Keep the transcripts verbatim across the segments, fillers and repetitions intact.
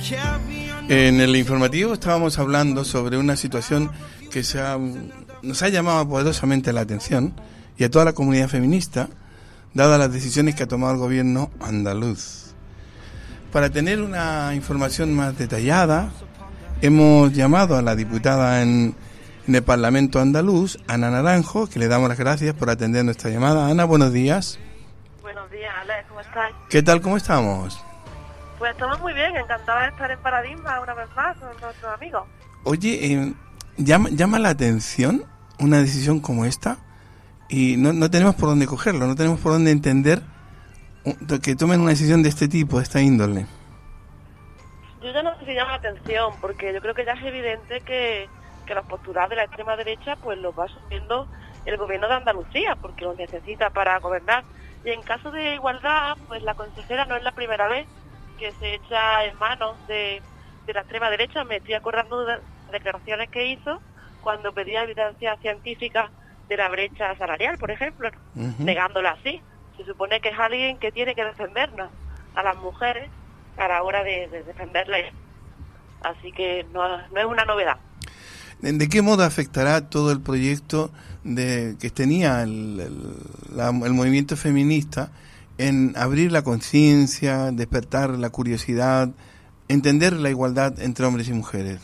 En el informativo estábamos hablando sobre una situación que se ha, nos ha llamado poderosamente la atención y a toda la comunidad feminista, dadas las decisiones que ha tomado el gobierno andaluz. Para tener una información más detallada, hemos llamado a la diputada en, en el Parlamento andaluz, Ana Naranjo, que le damos las gracias por atender nuestra llamada. Ana, buenos días. Buenos días, Alex, ¿cómo estás? ¿Qué tal, cómo estamos? Pues estamos muy bien, encantada de estar en Paradigma una vez más con nuestros amigos. Oye, eh, llama, llama la atención una decisión como esta y no, no tenemos por dónde cogerlo, no tenemos por dónde entender que tomen una decisión de este tipo, de esta índole. Yo ya no sé si llama la atención, porque yo creo que ya es evidente que, que los postulados de la extrema derecha pues los va asumiendo el gobierno de Andalucía, porque los necesita para gobernar. Y en caso de igualdad, pues la consejera no es la primera vez que se echa en manos de, de la extrema derecha. Me estoy acordando de declaraciones que hizo cuando pedía evidencia científica de la brecha salarial, por ejemplo, uh-huh. negándola así. Se supone que es alguien que tiene que defendernos a las mujeres a la hora de, de defenderlas. Así que no, no es una novedad. ¿De qué modo afectará todo el proyecto de que tenía el, el, la, el movimiento feminista en abrir la conciencia, despertar la curiosidad, entender la igualdad entre hombres y mujeres?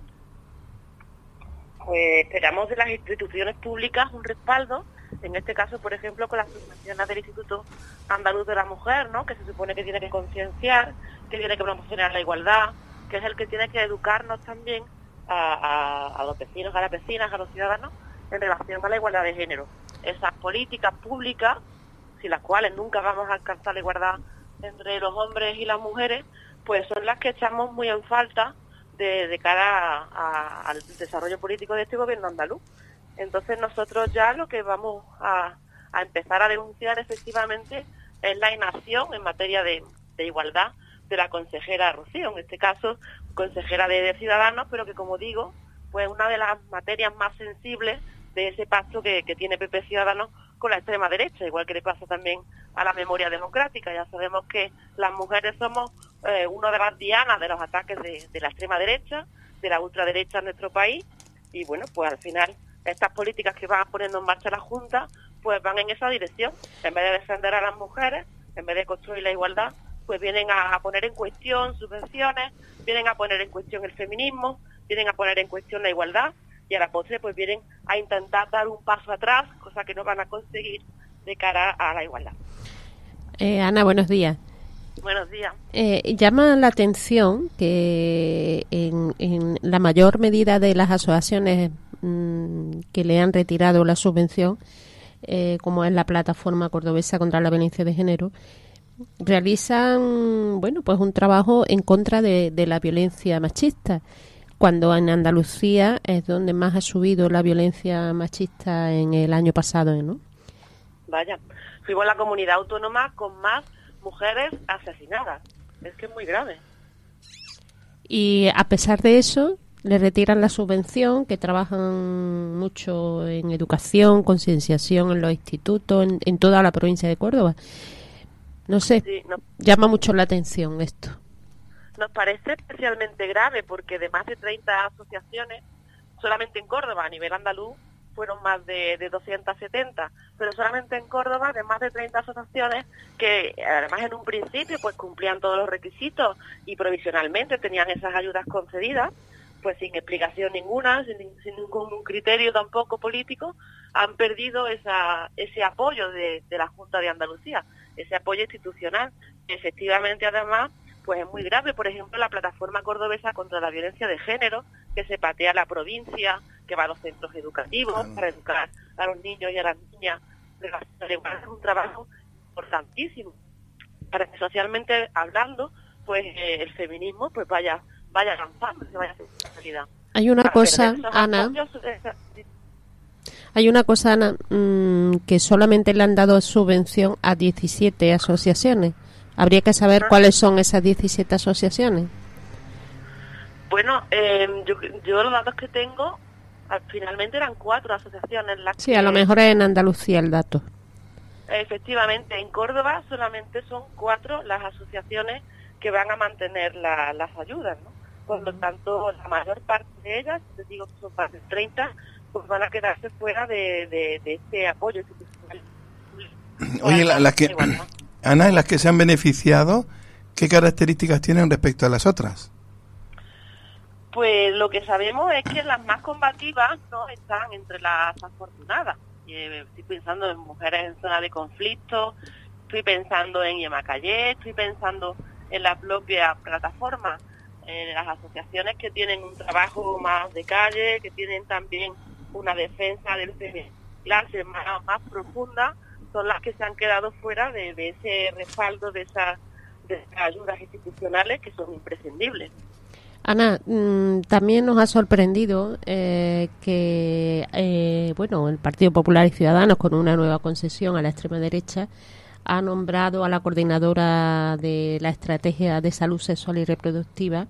Pues esperamos de las instituciones públicas un respaldo, en este caso, por ejemplo, con las subvenciones del Instituto Andaluz de la Mujer, ¿no? Que se supone que tiene que concienciar, que tiene que promocionar la igualdad, que es el que tiene que educarnos también a, a, a los vecinos, a las vecinas, a los ciudadanos, en relación a la igualdad de género. Esas políticas públicas, sin las cuales nunca vamos a alcanzar la igualdad entre los hombres y las mujeres, pues son las que echamos muy en falta de, de cara a, a, al desarrollo político de este gobierno andaluz. Entonces nosotros ya lo que vamos a, a empezar a denunciar efectivamente es la inacción en materia de, de igualdad de la consejera Rocío, en este caso consejera de, de Ciudadanos, pero que, como digo, pues una de las materias más sensibles de ese pacto que, que tiene P P Ciudadanos con la extrema derecha, igual que le pasa también a la memoria democrática. Ya sabemos que las mujeres somos eh, una de las dianas de los ataques de, de la extrema derecha, de la ultraderecha en nuestro país, y bueno, pues al final estas políticas que van poniendo en marcha la Junta, pues van en esa dirección. En vez de defender a las mujeres, en vez de construir la igualdad, pues vienen a, a poner en cuestión subvenciones, vienen a poner en cuestión el feminismo, vienen a poner en cuestión la igualdad, y a la postre pues vienen a intentar dar un paso atrás, cosa que no van a conseguir de cara a la igualdad. Eh, Ana, buenos días. Buenos días. Eh, llama la atención que en, en la mayor medida de las asociaciones mmm, que le han retirado la subvención, eh, como es la Plataforma Cordobesa contra la Violencia de Género, realizan bueno pues un trabajo en contra de, de la violencia machista, cuando en Andalucía es donde más ha subido la violencia machista en el año pasado, ¿no? Vaya, fuimos la comunidad autónoma con más mujeres asesinadas. Es que es muy grave. Y a pesar de eso, le retiran la subvención, que trabajan mucho en educación, concienciación en los institutos, en, en toda la provincia de Córdoba. No sé, sí, no. Llama mucho la atención esto. Nos parece especialmente grave porque de más de treinta asociaciones, solamente en Córdoba, a nivel andaluz, fueron más de, de doscientas setenta, pero solamente en Córdoba de más de treinta asociaciones que además en un principio pues cumplían todos los requisitos y provisionalmente tenían esas ayudas concedidas, pues sin explicación ninguna, sin, sin ningún criterio tampoco político, han perdido esa, ese apoyo de, de la Junta de Andalucía, ese apoyo institucional, que efectivamente además pues es muy grave. Por ejemplo, la Plataforma Cordobesa contra la Violencia de Género, que se patea la provincia, que va a los centros educativos para educar a los niños y a las niñas. Es un trabajo importantísimo para que socialmente hablando, pues eh, el feminismo pues vaya vaya avanzando, se vaya haciendo realidad. Hay una para cosa, Ana. Apoyos, esa, sí. Hay una cosa, Ana, mmm, que solamente le han dado subvención a diecisiete asociaciones. Habría que saber cuáles son esas diecisiete asociaciones. Bueno, eh, yo, yo los datos que tengo, finalmente eran cuatro asociaciones. Las sí, que, a lo mejor es en Andalucía el dato. Efectivamente, en Córdoba solamente son cuatro las asociaciones que van a mantener la, las ayudas, ¿no? Por lo tanto, la mayor parte de ellas, les digo que son más de treinta, pues van a quedarse fuera de, de, de este apoyo institucional. Oye, la, las que, Ana, las que se han beneficiado, ¿qué características tienen respecto a las otras? Pues lo que sabemos es que las más combativas no están entre las afortunadas. Eh, estoy pensando en mujeres en zona de conflicto, estoy pensando en Yemacayé, estoy pensando en la propia plataforma, en las asociaciones que tienen un trabajo más de calle, que tienen también una defensa del clase más, más profunda, son las que se han quedado fuera de, de ese respaldo, de esas, de esas ayudas institucionales que son imprescindibles. Ana, mmm, también nos ha sorprendido eh, que eh, bueno, el Partido Popular y Ciudadanos, con una nueva concesión a la extrema derecha, ha nombrado a la coordinadora de la estrategia de salud sexual y reproductiva,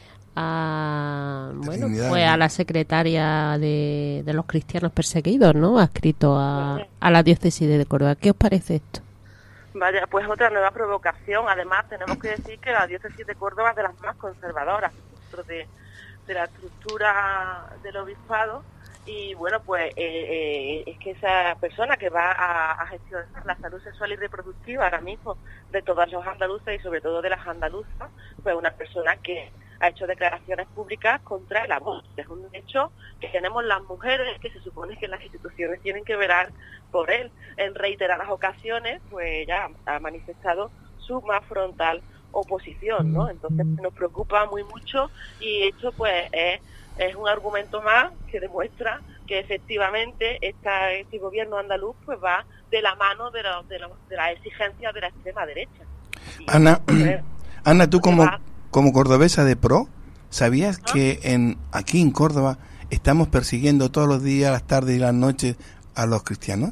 a, bueno, pues a la secretaria de, de los cristianos perseguidos, ¿no? Adscrito a, a la diócesis de Córdoba. ¿Qué os parece esto? Vaya, pues otra nueva provocación. Además, tenemos que decir que la diócesis de Córdoba es de las más conservadoras dentro de, de la estructura del obispado. Y bueno, pues eh, eh, es que esa persona que va a, a gestionar la salud sexual y reproductiva ahora mismo de todas los andaluces y sobre todo de las andaluzas, pues una persona que ha hecho declaraciones públicas contra el aborto. Es un derecho que tenemos las mujeres, que se supone que las instituciones tienen que velar por él. En reiteradas ocasiones, pues ya ha manifestado su más frontal oposición, ¿no? Entonces nos preocupa muy mucho y esto pues es... es un argumento más que demuestra que efectivamente esta, este gobierno andaluz pues va de la mano de, lo, de, lo, de las exigencias de la extrema derecha. Y Ana, pues, Ana, tú como, como cordobesa de pro, ¿sabías ¿Ah? que en aquí en Córdoba estamos persiguiendo todos los días, las tardes y las noches a los cristianos?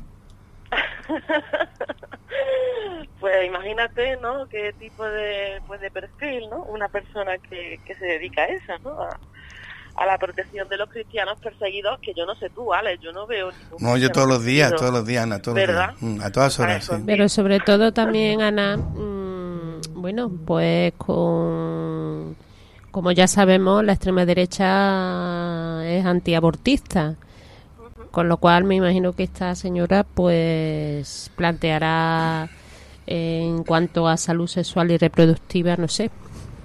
Pues imagínate, ¿no? Qué tipo de, pues de perfil, ¿no? Una persona que, que se dedica a eso, ¿no? A, a la protección de los cristianos perseguidos, que yo no sé tú, Alex, yo no veo ningún... No, yo todos los días, todos los días, Ana, todos ¿verdad? los días, a todas horas, sí. Pero sobre todo también, Ana, mmm, bueno, pues con... como ya sabemos, la extrema derecha es antiabortista, uh-huh. Con lo cual me imagino que esta señora pues planteará en cuanto a salud sexual y reproductiva, no sé.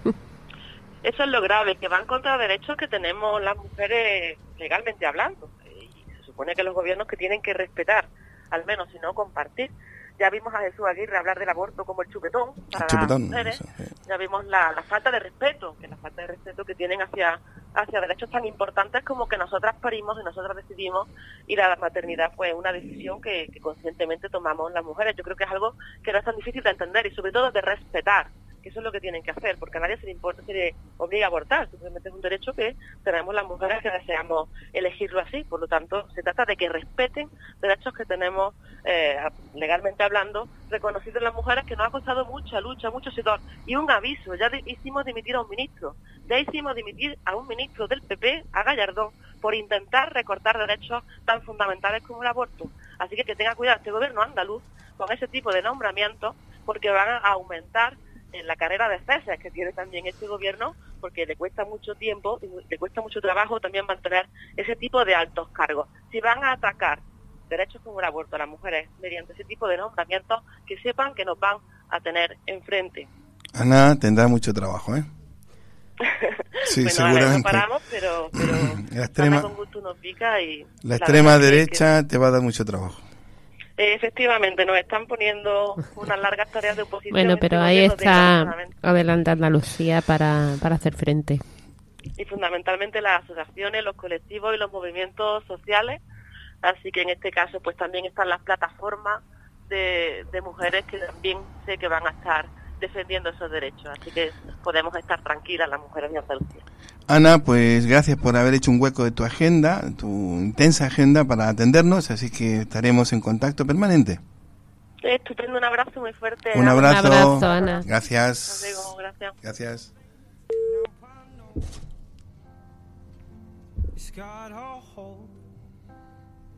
Eso es lo grave, que van contra derechos que tenemos las mujeres legalmente hablando. Y se supone que los gobiernos que tienen que respetar, al menos, si no compartir. Ya vimos a Jesús Aguirre hablar del aborto como el chupetón para el chupetón, las mujeres. Eso, sí. Ya vimos la, la falta de respeto, que la falta de respeto que tienen hacia hacia derechos tan importantes como que nosotras parimos y nosotras decidimos ir a la maternidad. Fue una decisión que, que conscientemente tomamos las mujeres. Yo creo que es algo que no es tan difícil de entender y sobre todo de respetar, que eso es lo que tienen que hacer, porque a nadie se le importa, se le obliga a abortar, simplemente es un derecho que tenemos las mujeres que deseamos elegirlo así. Por lo tanto, se trata de que respeten derechos que tenemos eh, legalmente hablando, reconocidos las mujeres, que nos ha costado mucha lucha, mucho sudor. Y un aviso, ya de, hicimos dimitir a un ministro, ya hicimos dimitir a un ministro del P P, a Gallardón, por intentar recortar derechos tan fundamentales como el aborto. Así que que tenga cuidado este gobierno andaluz con ese tipo de nombramientos, porque van a aumentar en la carrera de ceses que tiene también este gobierno, porque le cuesta mucho tiempo y le cuesta mucho trabajo también mantener ese tipo de altos cargos. Si van a atacar derechos como el aborto a las mujeres mediante ese tipo de nombramientos, que sepan que nos van a tener enfrente. Ana, tendrá mucho trabajo, ¿eh? Sí, bueno, seguramente. No paramos, pero, pero la extrema, con gusto nos pica y la extrema derecha que... te va a dar mucho trabajo. Efectivamente, nos están poniendo unas largas tareas de oposición. Bueno, pero este ahí está adelante Andalucía para, para hacer frente. Y fundamentalmente las asociaciones, los colectivos y los movimientos sociales. Así que en este caso pues también están las plataformas de, de mujeres que también sé que van a estar defendiendo esos derechos. Así que podemos estar tranquilas las mujeres de Andalucía. Ana, pues gracias por haber hecho un hueco de tu agenda, tu intensa agenda para atendernos, así que estaremos en contacto permanente. Estupendo, un abrazo muy fuerte. Un abrazo, un abrazo Ana. Gracias. Digo, gracias. Gracias.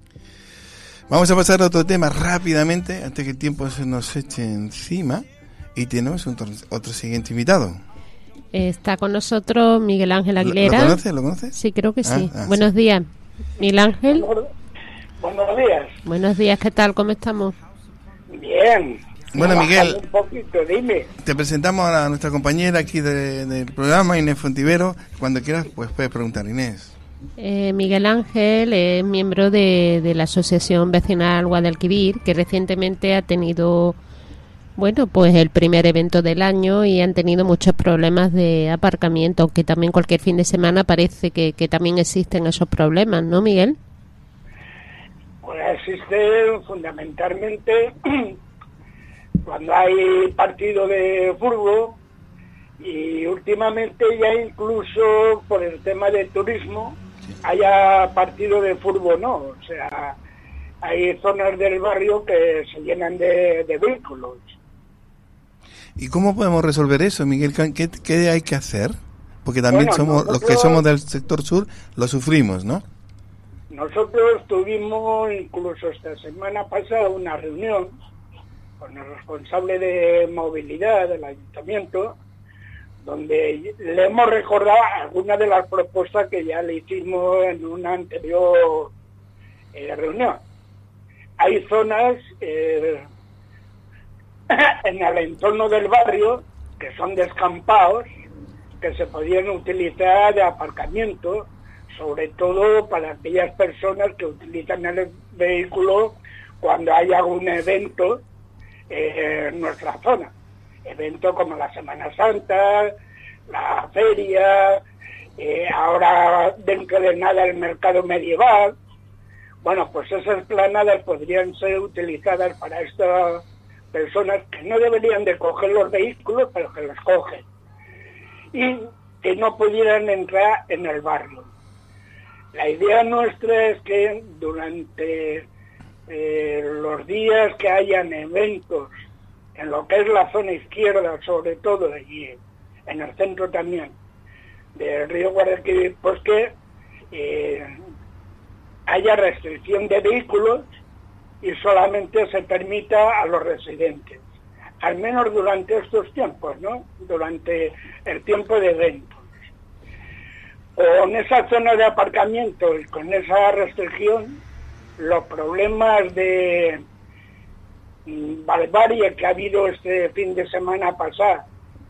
Vamos a pasar a otro tema rápidamente, antes que el tiempo se nos eche encima. Y tenemos un, otro siguiente invitado. Está con nosotros Miguel Ángel Aguilera. ¿Lo conoces? ¿Lo conoces? Sí, creo que sí. Ah, ah, Buenos sí. días, Miguel Ángel. Buenos días. Buenos días, ¿qué tal? ¿Cómo estamos? Bien. Bueno, Miguel, un poquito, dime. te presentamos a nuestra compañera aquí de, del programa, Inés Fontivero. Cuando quieras, pues puedes preguntar, Inés. Eh, Miguel Ángel es miembro de, de la Asociación Vecinal Guadalquivir, que recientemente ha tenido, bueno, pues el primer evento del año y han tenido muchos problemas de aparcamiento, aunque también cualquier fin de semana parece que, que también existen esos problemas, ¿no, Miguel? Pues existen fundamentalmente cuando hay partido de fútbol y últimamente ya incluso por el tema de turismo haya partido de fútbol, ¿no? O sea, hay zonas del barrio que se llenan de, de vehículos. ¿Y cómo podemos resolver eso, Miguel? ¿Qué, qué hay que hacer? Porque también Bueno, somos nosotros, los que somos del sector sur, lo sufrimos, ¿no? Nosotros tuvimos incluso esta semana pasada una reunión con el responsable de movilidad del ayuntamiento, donde le hemos recordado algunas de las propuestas que ya le hicimos en una anterior eh, reunión. Hay zonas eh, en el entorno del barrio que son descampados, que se podían utilizar de aparcamiento, sobre todo para aquellas personas que utilizan el vehículo cuando hay algún evento eh, en nuestra zona. Eventos como la Semana Santa, la feria, eh, ahora dentro de nada el mercado medieval. Bueno, pues esas esplanadas podrían ser utilizadas para estas personas que no deberían de coger los vehículos, pero que los cogen. Y que no pudieran entrar en el barrio. La idea nuestra es que durante eh, los días que hayan eventos en lo que es la zona izquierda, sobre todo, y en el centro también, del río Guadalquivir, pues que eh, haya restricción de vehículos y solamente se permita a los residentes, al menos durante estos tiempos, ¿no? Durante el tiempo de eventos. Con esa zona de aparcamiento y con esa restricción, los problemas de barbarie que ha habido este fin de semana pasado,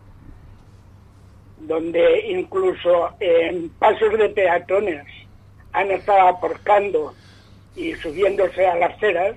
donde incluso en pasos de peatones han estado aparcando y subiéndose a las aceras,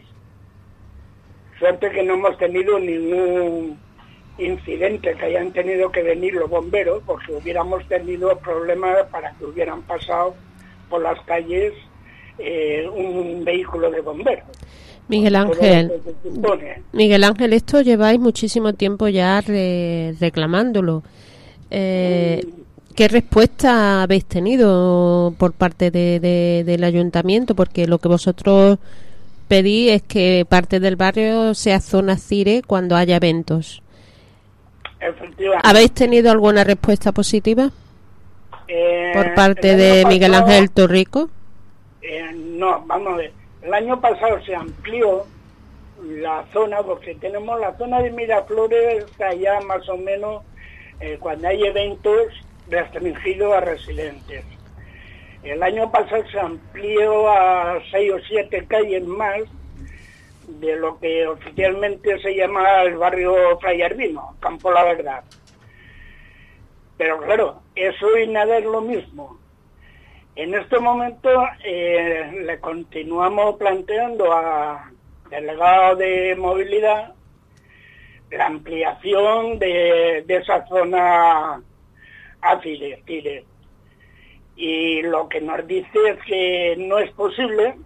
suerte que no hemos tenido ningún incidente que hayan tenido que venir los bomberos, porque hubiéramos tenido problemas para que hubieran pasado por las calles eh, un vehículo de bomberos. Miguel Ángel, Miguel Ángel, esto lleváis muchísimo tiempo ya re, reclamándolo. Eh, ¿Qué respuesta habéis tenido por parte de, de, del ayuntamiento? Porque lo que vosotros pedís es que parte del barrio sea zona CIRE cuando haya eventos. ¿Habéis tenido alguna respuesta positiva eh, por parte de Miguel pasado, Ángel Torrico? Eh, no, vamos a ver. El año pasado se amplió la zona, porque tenemos la zona de Miraflores allá más o menos eh, cuando hay eventos restringidos a residentes. El año pasado se amplió a seis o siete calles más de lo que oficialmente se llama el barrio Fray Albino, Campo La Verdad. Pero claro, eso y nada es lo mismo. En este momento eh, le continuamos planteando al delegado de movilidad la ampliación de, de esa zona a Cire, Cire. Y lo que nos dice es que no es posible,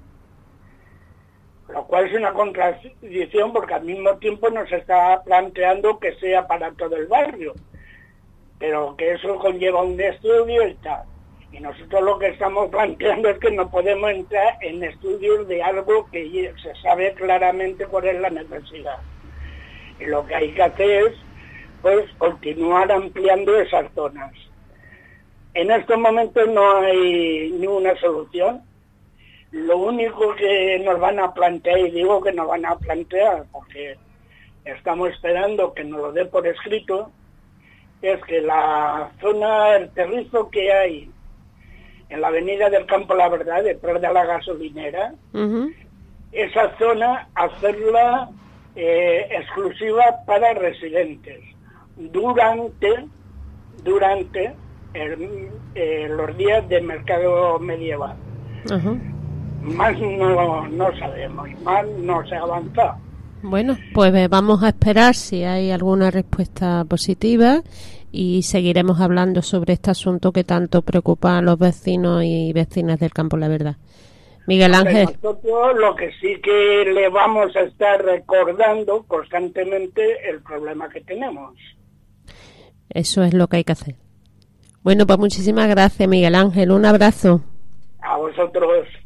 lo cual es una contradicción porque al mismo tiempo nos está planteando que sea para todo el barrio, pero que eso conlleva un estudio y tal. Y nosotros lo que estamos planteando es que no podemos entrar en estudios de algo que se sabe claramente cuál es la necesidad. Y lo que hay que hacer es pues continuar ampliando esas zonas. En estos momentos no hay ninguna solución. Lo único que nos van a plantear, y digo que nos van a plantear porque estamos esperando que nos lo dé por escrito, es que la zona, el terrizo que hay en la avenida del Campo La Verdad, detrás de la gasolinera, uh-huh. esa zona hacerla eh, exclusiva para residentes durante durante el, eh, los días de mercado medieval. Uh-huh. Más no, no sabemos, más no se ha avanzado. Bueno, pues vamos a esperar si hay alguna respuesta positiva y seguiremos hablando sobre este asunto que tanto preocupa a los vecinos y vecinas del Campo La Verdad. Miguel Ángel. Nosotros lo que sí que le vamos a estar recordando constantemente el problema que tenemos. Eso es lo que hay que hacer. Bueno, pues muchísimas gracias, Miguel Ángel. Un abrazo. A vosotros.